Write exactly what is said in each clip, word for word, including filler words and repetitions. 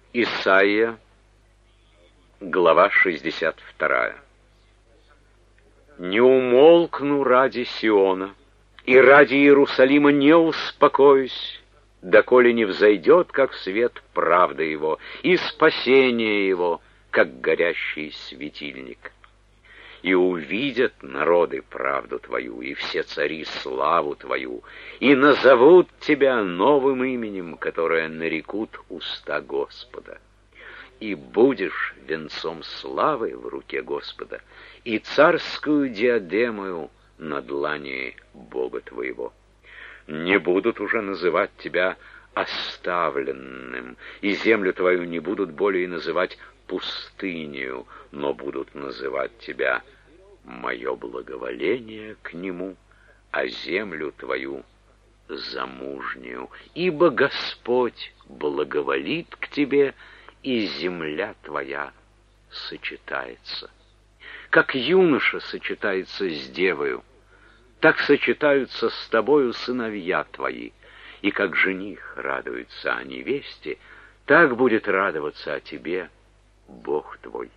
Исайя, глава шестьдесят вторая. «Не умолкну ради Сиона, и ради Иерусалима не успокоюсь, доколе не взойдет, как свет, правда его, и спасение его, как горящий светильник. И увидят народы правду твою, и все цари славу твою, и назовут тебя новым именем, которое нарекут уста Господа. И будешь венцом славы в руке Господа, и царскую диадемою на длани Бога твоего. Не будут уже называть тебя оставленным, и землю твою не будут более называть пустынею, но будут называть тебя мое благоволение к нему, а землю твою замужнюю, ибо Господь благоволит к тебе, и земля твоя сочетается. Как юноша сочетается с девою, так сочетаются с тобою сыновья твои, и как жених радуется о невесте, так будет радоваться о тебе Бог твой.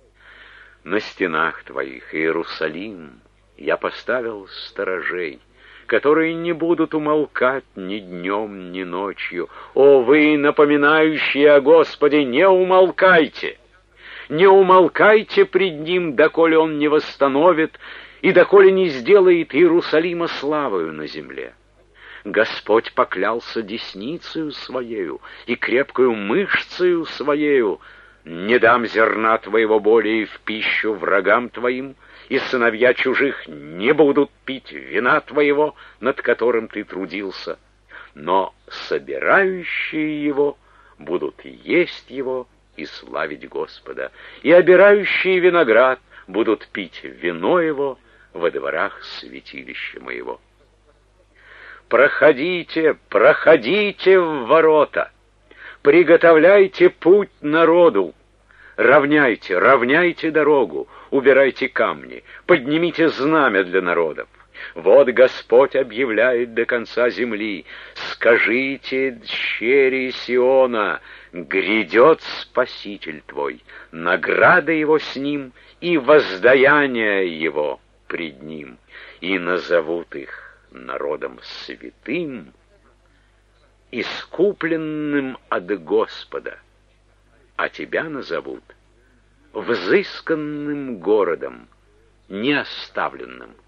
На стенах твоих, Иерусалим, я поставил сторожей, которые не будут умолкать ни днем, ни ночью. О, вы, напоминающие о Господе, не умолкайте! Не умолкайте пред Ним, доколе Он не восстановит и доколе не сделает Иерусалима славою на земле. Господь поклялся десницею Своею и крепкою мышцею Своею: не дам зерна твоего более в пищу врагам твоим, и сыновья чужих не будут пить вина твоего, над которым ты трудился, но собирающие его будут есть его и славить Господа, и обирающие виноград будут пить вино его во дворах святилища моего. Проходите, проходите в ворота, приготовляйте путь народу, равняйте, равняйте дорогу, убирайте камни, поднимите знамя для народов. Вот Господь объявляет до конца земли: скажите дщери Сиона, грядет Спаситель твой, награда его с ним и воздаяние его пред ним, и назовут их народом святым, искупленным от Господа, а тебя назовут взысканным городом, неоставленным.